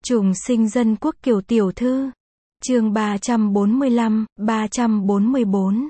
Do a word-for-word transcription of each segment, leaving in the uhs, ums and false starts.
Trùng sinh dân quốc Kiều tiểu thư. Chương ba trăm bốn mươi lăm, ba trăm bốn mươi bốn.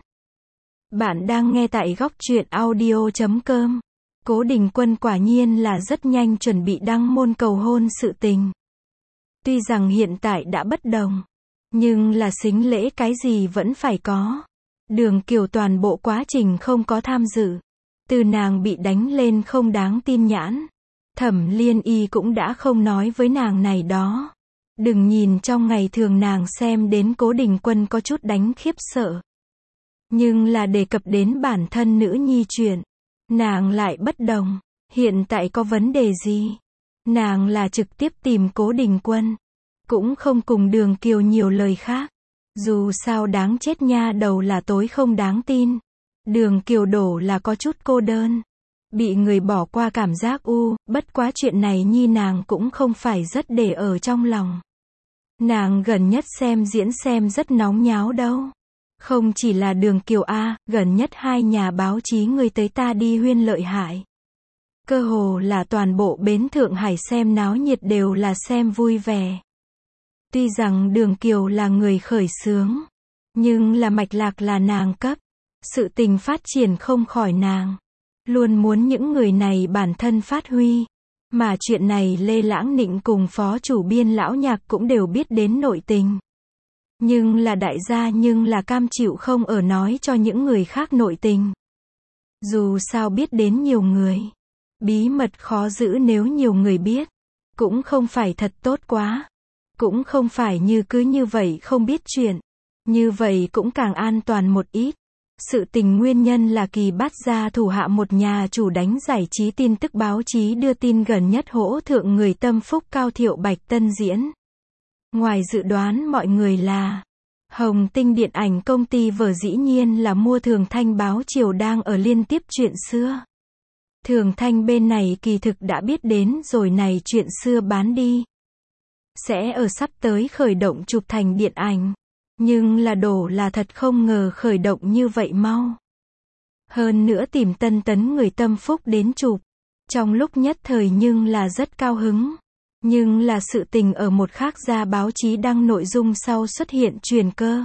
Bạn đang nghe tại góc truyện audio chấm com. Cố Đình Quân quả nhiên là rất nhanh chuẩn bị đăng môn cầu hôn sự tình. Tuy rằng hiện tại đã bất đồng, nhưng là sính lễ cái gì vẫn phải có. Đường Kiều toàn bộ quá trình không có tham dự. Từ nàng bị đánh lên không đáng tin nhãn. Thẩm Liên Y cũng đã không nói với nàng này đó. Đừng nhìn trong ngày thường nàng xem đến Cố Đình Quân có chút đánh khiếp sợ. Nhưng là đề cập đến bản thân nữ nhi chuyện, nàng lại bất đồng. Hiện tại có vấn đề gì? Nàng là trực tiếp tìm Cố Đình Quân. Cũng không cùng Đường Kiều nhiều lời khác. Dù sao đáng chết nha đầu là tối không đáng tin. Đường Kiều đổ là có chút cô đơn. Bị người bỏ qua cảm giác u, bất quá chuyện này nhi nàng cũng không phải rất để ở trong lòng. Nàng gần nhất xem diễn xem rất nóng nháo đâu. Không chỉ là Đường Kiều A, gần nhất hai nhà báo chí người tới ta đi huyên lợi hại. Cơ hồ là toàn bộ bến Thượng Hải xem náo nhiệt đều là xem vui vẻ. Tuy rằng Đường Kiều là người khởi xướng, nhưng là mạch lạc là nàng cấp. Sự tình phát triển không khỏi nàng. Luôn muốn những người này bản thân phát huy. Mà chuyện này Lê Lãng Nịnh cùng phó chủ biên Lão Nhạc cũng đều biết đến nội tình. Nhưng là đại gia nhưng là cam chịu không ở nói cho những người khác nội tình. Dù sao biết đến nhiều người. Bí mật khó giữ nếu nhiều người biết. Cũng không phải thật tốt quá. Cũng không phải như cứ như vậy không biết chuyện. Như vậy cũng càng an toàn một ít. Sự tình nguyên nhân là Kỳ Bát gia thủ hạ một nhà chủ đánh giải trí tin tức báo chí đưa tin gần nhất hỗ thượng người tâm phúc Cao Thiệu Bạch tân diễn. Ngoài dự đoán mọi người là Hồng Tinh điện ảnh công ty vở dĩ nhiên là mua Thường Thanh báo chiều đang ở liên tiếp chuyện xưa. Thường Thanh bên này kỳ thực đã biết đến rồi này chuyện xưa bán đi. Sẽ ở sắp tới khởi động chụp thành điện ảnh. Nhưng là đổ là thật không ngờ khởi động như vậy mau. Hơn nữa tìm tân tấn người tâm phúc đến chụp. Trong lúc nhất thời nhưng là rất cao hứng. Nhưng là sự tình ở một khác gia báo chí đăng nội dung sau xuất hiện truyền cơ.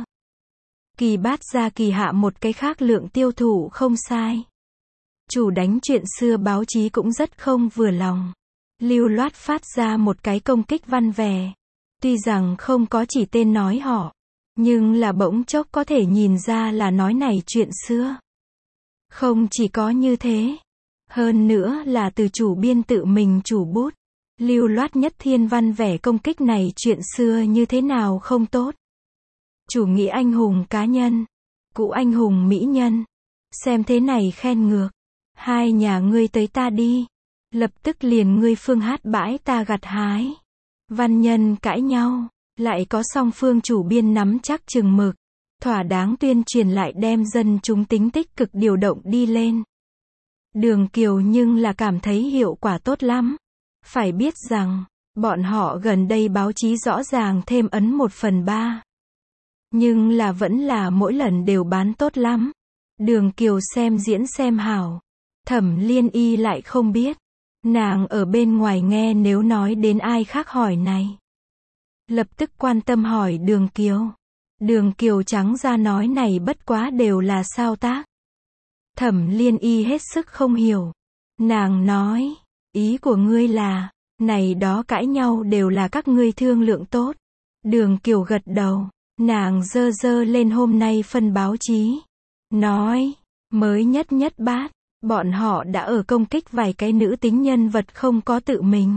Kỳ Bát gia kỳ hạ một cái khác lượng tiêu thụ không sai. Chủ đánh chuyện xưa báo chí cũng rất không vừa lòng. Lưu loát phát ra một cái công kích văn vẻ. Tuy rằng không có chỉ tên nói họ. Nhưng là bỗng chốc có thể nhìn ra là nói này chuyện xưa. Không chỉ có như thế. Hơn nữa là từ chủ biên tự mình chủ bút. Lưu loát nhất thiên văn vẻ công kích này chuyện xưa như thế nào không tốt. Chủ nghĩa anh hùng cá nhân. Cũ anh hùng mỹ nhân. Xem thế này khen ngược. Hai nhà ngươi tới ta đi. Lập tức liền ngươi phương hát bãi ta gặt hái. Văn nhân cãi nhau. Lại có song phương chủ biên nắm chắc chừng mực. Thỏa đáng tuyên truyền lại đem dân chúng tính tích cực điều động đi lên. Đường Kiều nhưng là cảm thấy hiệu quả tốt lắm. Phải biết rằng, bọn họ gần đây báo chí rõ ràng thêm ấn một phần ba. Nhưng là vẫn là mỗi lần đều bán tốt lắm. Đường Kiều xem diễn xem hảo. Thẩm Liên Y lại không biết. Nàng ở bên ngoài nghe nếu nói đến ai khác hỏi này. Lập tức quan tâm hỏi Đường Kiều. Đường Kiều trắng ra nói này bất quá đều là sao tác. Thẩm Liên Y hết sức không hiểu. Nàng nói, ý của ngươi là, này đó cãi nhau đều là các ngươi thương lượng tốt. Đường Kiều gật đầu, nàng dơ dơ lên hôm nay phân báo chí. Nói, mới nhất nhất bát, bọn họ đã ở công kích vài cái nữ tính nhân vật không có tự mình.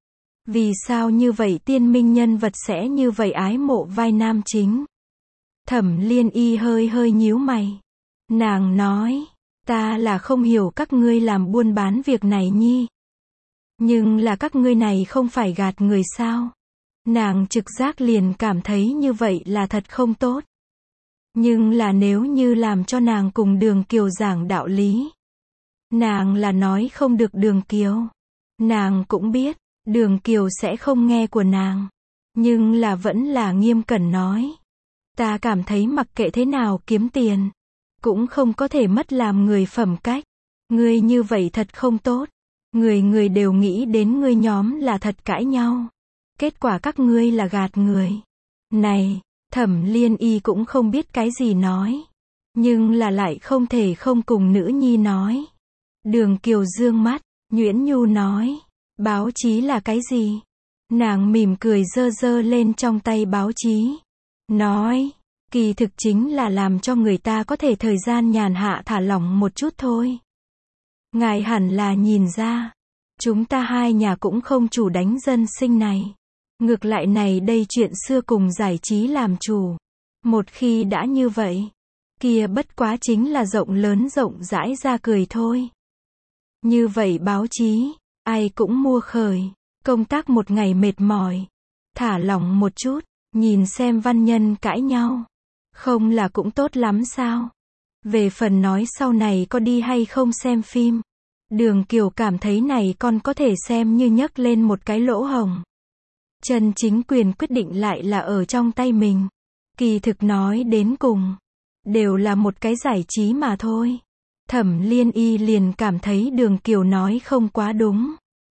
Vì sao như vậy tiên minh nhân vật sẽ như vậy ái mộ vai nam chính? Thẩm Liên Y hơi hơi nhíu mày. Nàng nói, ta là không hiểu các ngươi làm buôn bán việc này nhi. Nhưng là các ngươi này không phải gạt người sao? Nàng trực giác liền cảm thấy như vậy là thật không tốt. Nhưng là nếu như làm cho nàng cùng Đường Kiều giảng đạo lý. Nàng là nói không được Đường Kiều. Nàng cũng biết. Đường Kiều sẽ không nghe của nàng. Nhưng là vẫn là nghiêm cẩn nói. Ta cảm thấy mặc kệ thế nào kiếm tiền. Cũng không có thể mất làm người phẩm cách. Ngươi như vậy thật không tốt. Người người đều nghĩ đến ngươi nhóm là thật cãi nhau. Kết quả các ngươi là gạt người. Này, Thẩm Liên Y cũng không biết cái gì nói. Nhưng là lại không thể không cùng nữ nhi nói. Đường Kiều dương mắt, Nguyễn Nhu nói. Báo chí là cái gì? Nàng mỉm cười giơ giơ lên trong tay báo chí. Nói, kỳ thực chính là làm cho người ta có thể thời gian nhàn hạ thả lỏng một chút thôi. Ngài hẳn là nhìn ra. Chúng ta hai nhà cũng không chủ đánh dân sinh này. Ngược lại này đây chuyện xưa cùng giải trí làm chủ. Một khi đã như vậy, kia bất quá chính là rộng lớn rộng rãi ra cười thôi. Như vậy báo chí, ai cũng mua khởi. Công tác một ngày mệt mỏi. Thả lỏng một chút, nhìn xem văn nhân cãi nhau. Không là cũng tốt lắm sao? Về phần nói sau này có đi hay không xem phim. Đường Kiều cảm thấy này con có thể xem như nhấc lên một cái lỗ hổng. Chân chính quyền quyết định lại là ở trong tay mình. Kỳ thực nói đến cùng, đều là một cái giải trí mà thôi. Thẩm Liên Y liền cảm thấy Đường Kiều nói không quá đúng.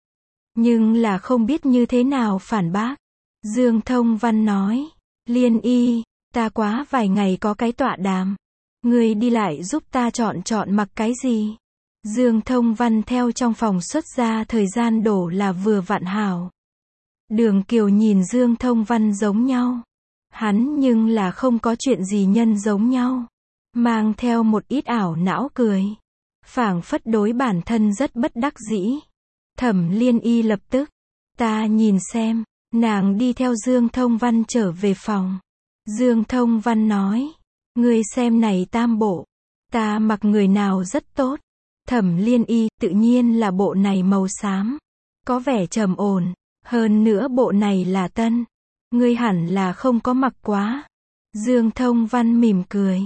Nhưng là không biết như thế nào phản bác. Dương Thông Văn nói, Liên Y, ta quá vài ngày có cái tọa đàm. Ngươi đi lại giúp ta chọn chọn mặc cái gì. Dương Thông Văn theo trong phòng xuất ra thời gian đổ là vừa vặn hảo. Đường Kiều nhìn Dương Thông Văn giống nhau. Hắn nhưng là không có chuyện gì nhân giống nhau. Mang theo một ít ảo não cười. Phảng phất đối bản thân rất bất đắc dĩ. Thẩm Liên Y lập tức. Ta nhìn xem. Nàng đi theo Dương Thông Văn trở về phòng. Dương Thông Văn nói. Ngươi xem này tam bộ. Ta mặc người nào rất tốt. Thẩm Liên Y, tự nhiên là bộ này màu xám. Có vẻ trầm ổn. Hơn nữa bộ này là tân. Ngươi hẳn là không có mặc quá. Dương Thông Văn mỉm cười.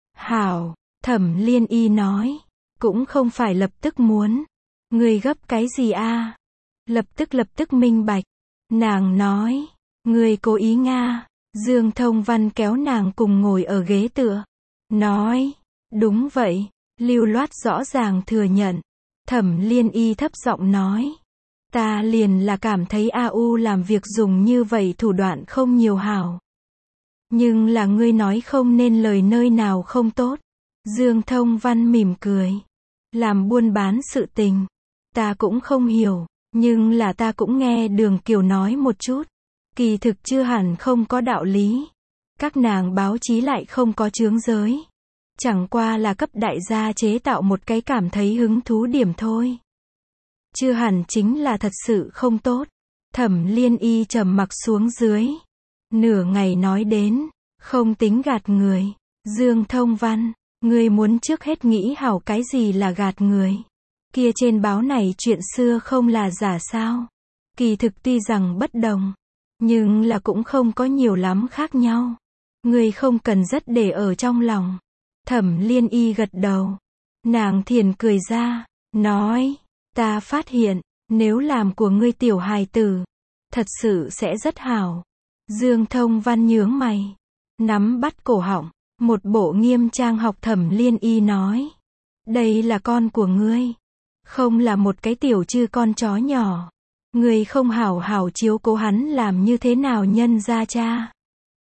Hảo, Thẩm Liên Y nói. Cũng không phải lập tức muốn. Ngươi gấp cái gì a? Lập tức lập tức minh bạch. Nàng nói. Ngươi cố ý nga. Dương Thông Văn kéo nàng cùng ngồi ở ghế tựa. Nói. Đúng vậy. Lưu loát rõ ràng thừa nhận. Thẩm Liên Y thấp giọng nói. Ta liền là cảm thấy a u làm việc dùng như vậy thủ đoạn không nhiều hảo. Nhưng là ngươi nói không nên lời nơi nào không tốt. Dương Thông Văn mỉm cười. Làm buôn bán sự tình. Ta cũng không hiểu. Nhưng là ta cũng nghe Đường Kiều nói một chút. Kỳ thực chưa hẳn không có đạo lý. Các nàng báo chí lại không có chướng giới. Chẳng qua là cấp đại gia chế tạo một cái cảm thấy hứng thú điểm thôi. Chưa hẳn chính là thật sự không tốt. Thẩm Liên Y trầm mặc xuống dưới. Nửa ngày nói đến. Không tính gạt người. Dương Thông Văn. Ngươi muốn trước hết nghĩ hảo cái gì là gạt người. Kia trên báo này chuyện xưa không là giả sao. Kỳ thực tuy rằng bất đồng. Nhưng là cũng không có nhiều lắm khác nhau. Ngươi không cần rất để ở trong lòng. Thẩm Liên Y gật đầu. Nàng thiền cười ra. Nói. Ta phát hiện. Nếu làm của ngươi tiểu hài tử. Thật sự sẽ rất hảo. Dương Thông Văn nhướng mày. Nắm bắt cổ họng. Một bộ nghiêm trang học Thẩm Liên Y nói. Đây là con của ngươi. Không là một cái tiểu chư con chó nhỏ. Ngươi không hảo hảo chiếu cố hắn làm như thế nào nhân ra cha.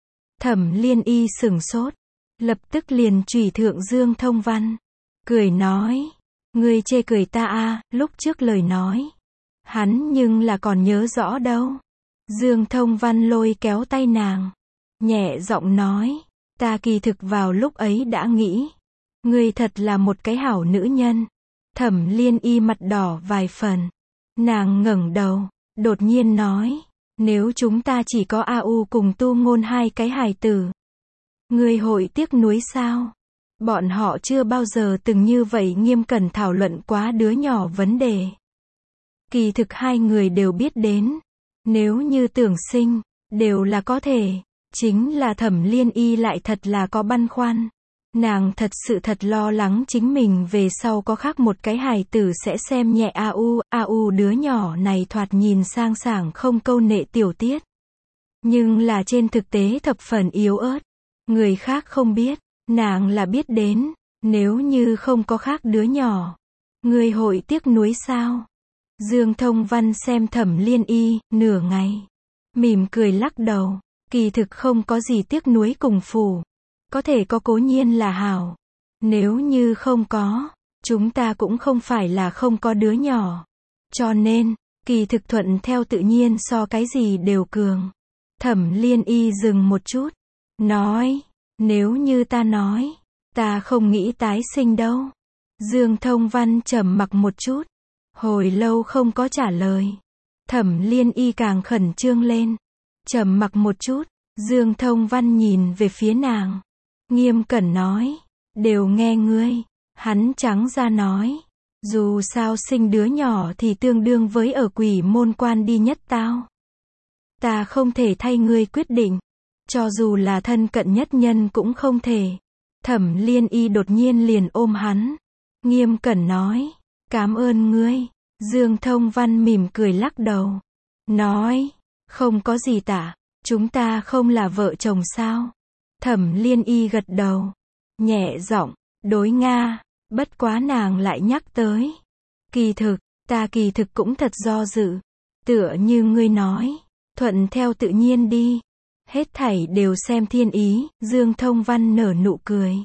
Thẩm Liên Y sửng sốt. Lập tức liền chửi thượng Dương Thông Văn. Cười nói. Ngươi chê cười ta a, lúc trước lời nói. Hắn nhưng là còn nhớ rõ đâu. Dương Thông Văn lôi kéo tay nàng. Nhẹ giọng nói. Ta kỳ thực vào lúc ấy đã nghĩ. Ngươi thật là một cái hảo nữ nhân. Thẩm Liên Y mặt đỏ vài phần. Nàng ngẩng đầu. Đột nhiên nói. Nếu chúng ta chỉ có a u cùng Tu Ngôn hai cái hài tử. Ngươi hội tiếc nuối sao? Bọn họ chưa bao giờ từng như vậy nghiêm cẩn thảo luận quá đứa nhỏ vấn đề. Kỳ thực hai người đều biết đến. Nếu như tưởng sinh, đều là có thể. Chính là Thẩm Liên Y lại thật là có băn khoăn. Nàng thật sự thật lo lắng chính mình về sau có khác một cái hài tử sẽ xem nhẹ a u. a u đứa nhỏ này thoạt nhìn sang sảng không câu nệ tiểu tiết. Nhưng là trên thực tế thập phần yếu ớt. Người khác không biết. Nàng là biết đến. Nếu như không có khác đứa nhỏ. Người hội tiếc nuối sao? Dương Thông Văn xem Thẩm Liên Y, nửa ngày. mỉm cười lắc đầu. Kỳ thực không có gì tiếc nuối cùng phủ. Có thể có cố nhiên là hảo. Nếu như không có, chúng ta cũng không phải là không có đứa nhỏ. Cho nên, kỳ thực thuận theo tự nhiên so cái gì đều cường. Thẩm Liên Y dừng một chút. Nói, nếu như ta nói, ta không nghĩ tái sinh đâu. Dương Thông Văn trầm mặc một chút. Hồi lâu không có trả lời. Thẩm Liên Y càng khẩn trương lên. Trầm mặc một chút, Dương Thông Văn nhìn về phía nàng. Nghiêm cẩn nói, đều nghe ngươi. Hắn trắng ra nói, dù sao sinh đứa nhỏ thì tương đương với ở quỷ môn quan đi nhất tao. Ta không thể thay ngươi quyết định. Cho dù là thân cận nhất nhân cũng không thể. Thẩm Liên Y đột nhiên liền ôm hắn. Nghiêm cẩn nói, cảm ơn ngươi. Dương Thông Văn mỉm cười lắc đầu. Nói, không có gì tả, chúng ta không là vợ chồng sao? Thẩm Liên Y gật đầu. Nhẹ giọng, đối Nga, bất quá nàng lại nhắc tới. Kỳ thực, ta kỳ thực cũng thật do dự. Tựa như ngươi nói, thuận theo tự nhiên đi. Hết thảy đều xem thiên ý, Dương Thông Văn nở nụ cười.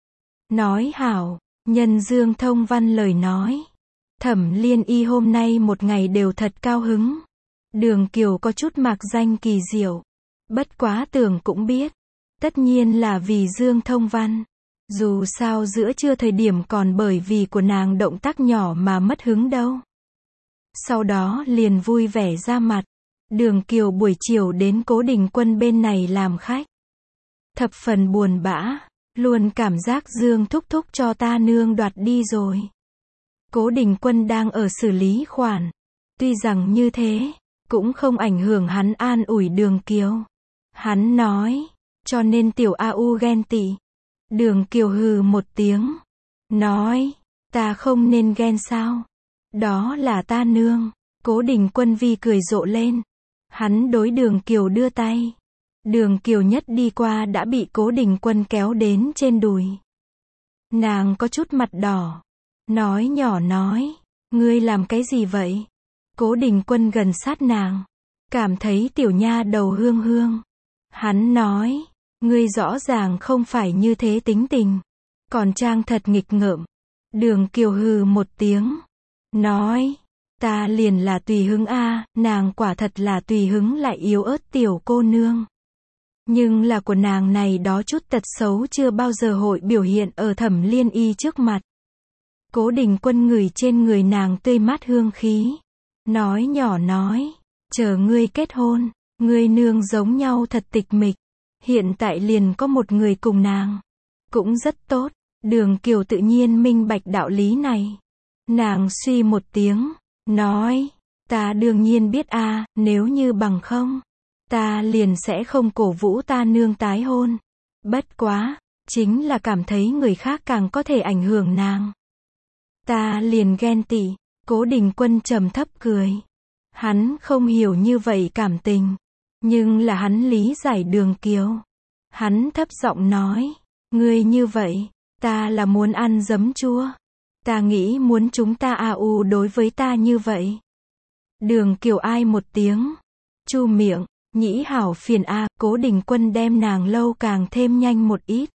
Nói hảo, nhân Dương Thông Văn lời nói. Thẩm Liên Y hôm nay một ngày đều thật cao hứng. Đường Kiều có chút mạc danh kỳ diệu. Bất quá tưởng cũng biết. Tất nhiên là vì Dương Thông Văn. Dù sao giữa trưa thời điểm còn bởi vì của nàng động tác nhỏ mà mất hứng đâu. Sau đó liền vui vẻ ra mặt. Đường Kiều buổi chiều đến Cố Đình Quân bên này làm khách. Thập phần buồn bã. Luôn cảm giác Dương thúc thúc cho ta nương đoạt đi rồi. Cố Đình Quân đang ở xử lý khoản. Tuy rằng như thế, cũng không ảnh hưởng hắn an ủi Đường Kiều. Hắn nói, cho nên tiểu A U ghen tị. Đường Kiều hừ một tiếng. Nói, ta không nên ghen sao? Đó là ta nương. Cố Đình Quân vi cười rộ lên. Hắn đối Đường Kiều đưa tay. Đường Kiều nhất đi qua đã bị Cố Đình Quân kéo đến trên đùi. Nàng có chút mặt đỏ. Nói nhỏ nói, ngươi làm cái gì vậy? Cố Đình Quân gần sát nàng. Cảm thấy tiểu nha đầu hương hương. Hắn nói, ngươi rõ ràng không phải như thế tính tình. Còn trang thật nghịch ngợm. Đường Kiều hừ một tiếng. Nói, ta liền là tùy hứng a, nàng quả thật là tùy hứng lại yếu ớt tiểu cô nương. Nhưng là của nàng này đó chút tật xấu chưa bao giờ hội biểu hiện ở Thẩm Liên Y trước mặt. Cố Đình Quân ngửi trên người nàng tươi mát hương khí. Nói nhỏ nói, chờ ngươi kết hôn, ngươi nương giống nhau thật tịch mịch. Hiện tại liền có một người cùng nàng. Cũng rất tốt. Đường Kiều tự nhiên minh bạch đạo lý này. Nàng suy một tiếng, nói, ta đương nhiên biết a, nếu như bằng không, ta liền sẽ không cổ vũ ta nương tái hôn. Bất quá, chính là cảm thấy người khác càng có thể ảnh hưởng nàng. Ta liền ghen tị. Cố Đình Quân trầm thấp cười. Hắn không hiểu như vậy cảm tình. Nhưng là hắn lý giải Đường Kiều. Hắn thấp giọng nói, ngươi như vậy, ta là muốn ăn giấm chua. Ta nghĩ muốn chúng ta a u đối với ta như vậy. Đường Kiều ai một tiếng. Chu miệng, nhĩ hảo phiền a. Cố Đình Quân đem nàng lâu càng thêm nhanh một ít.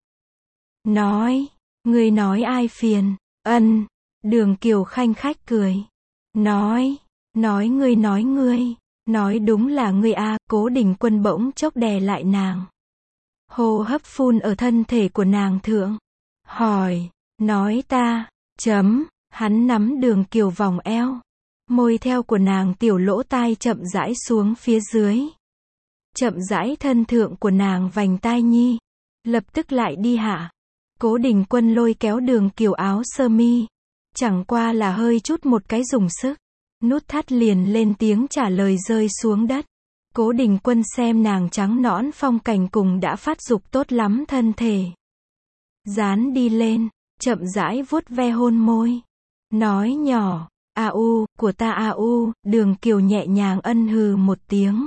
Nói, ngươi nói ai phiền? Ân. Đường Kiều khanh khách cười. Nói, nói ngươi nói ngươi. Nói đúng là ngươi a. Cố Đình Quân bỗng chốc đè lại nàng. Hô hấp phun ở thân thể của nàng thượng. Hỏi, nói ta, chấm, hắn nắm Đường Kiều vòng eo. Môi theo của nàng tiểu lỗ tai chậm rãi xuống phía dưới. Chậm rãi thân thượng của nàng vành tai nhi. Lập tức lại đi hạ. Cố Đình Quân lôi kéo Đường Kiều áo sơ mi. Chẳng qua là hơi chút một cái dùng sức. Nút thắt liền lên tiếng trả lời rơi xuống đất. Cố Đình Quân xem nàng trắng nõn phong cảnh cùng đã phát dục tốt lắm thân thể. Dán đi lên, chậm rãi vuốt ve hôn môi. Nói nhỏ, a u, của ta a u, Đường Kiều nhẹ nhàng ân hừ một tiếng.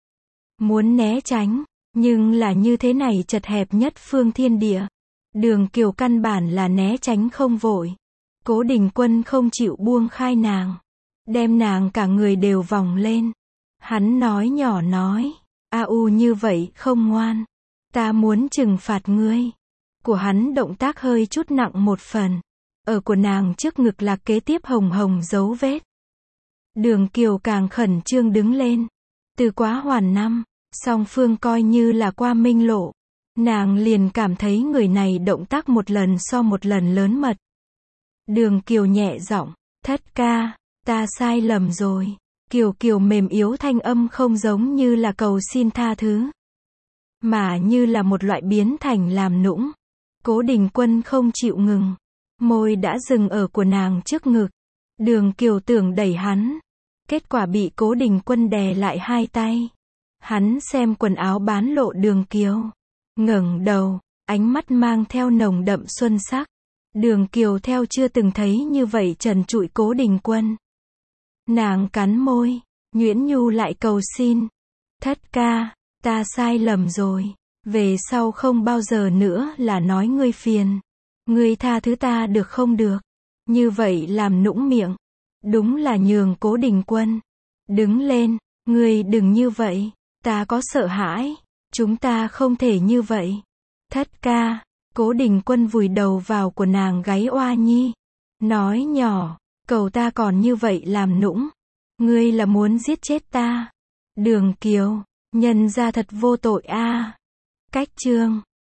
Muốn né tránh, nhưng là như thế này chật hẹp nhất phương thiên địa. Đường Kiều căn bản là né tránh không vội. Cố Đình Quân không chịu buông khai nàng. Đem nàng cả người đều vòng lên. Hắn nói nhỏ nói, a u như vậy không ngoan. Ta muốn trừng phạt ngươi. Của hắn động tác hơi chút nặng một phần. Ở của nàng trước ngực là kế tiếp hồng hồng dấu vết. Đường Kiều càng khẩn trương đứng lên. Từ quá hoàn năm, song phương coi như là qua minh lộ. Nàng liền cảm thấy người này động tác một lần so một lần lớn mật. Đường Kiều nhẹ giọng, thất ca, ta sai lầm rồi. Kiều Kiều mềm yếu thanh âm không giống như là cầu xin tha thứ, mà như là một loại biến thành làm nũng. Cố Đình Quân không chịu ngừng. Môi đã dừng ở của nàng trước ngực. Đường Kiều tưởng đẩy hắn. Kết quả bị Cố Đình Quân đè lại hai tay. Hắn xem quần áo bán lộ Đường Kiều. Ngẩng đầu, ánh mắt mang theo nồng đậm xuân sắc. Đường Kiều theo chưa từng thấy như vậy trần trụi Cố Đình Quân. Nàng cắn môi, nhuyễn nhu lại cầu xin. Thất ca, ta sai lầm rồi. Về sau không bao giờ nữa là nói ngươi phiền. Ngươi tha thứ ta được không được? Như vậy làm nũng miệng. Đúng là nhường Cố Đình Quân. Đứng lên, ngươi đừng như vậy. Ta có sợ hãi. Chúng ta không thể như vậy. Thất ca, Cố Đình Quân vùi đầu vào của nàng gáy oa nhi. Nói nhỏ, cầu ta còn như vậy làm nũng. Ngươi là muốn giết chết ta. Đường Kiều, nhân ra thật vô tội a. Cách chương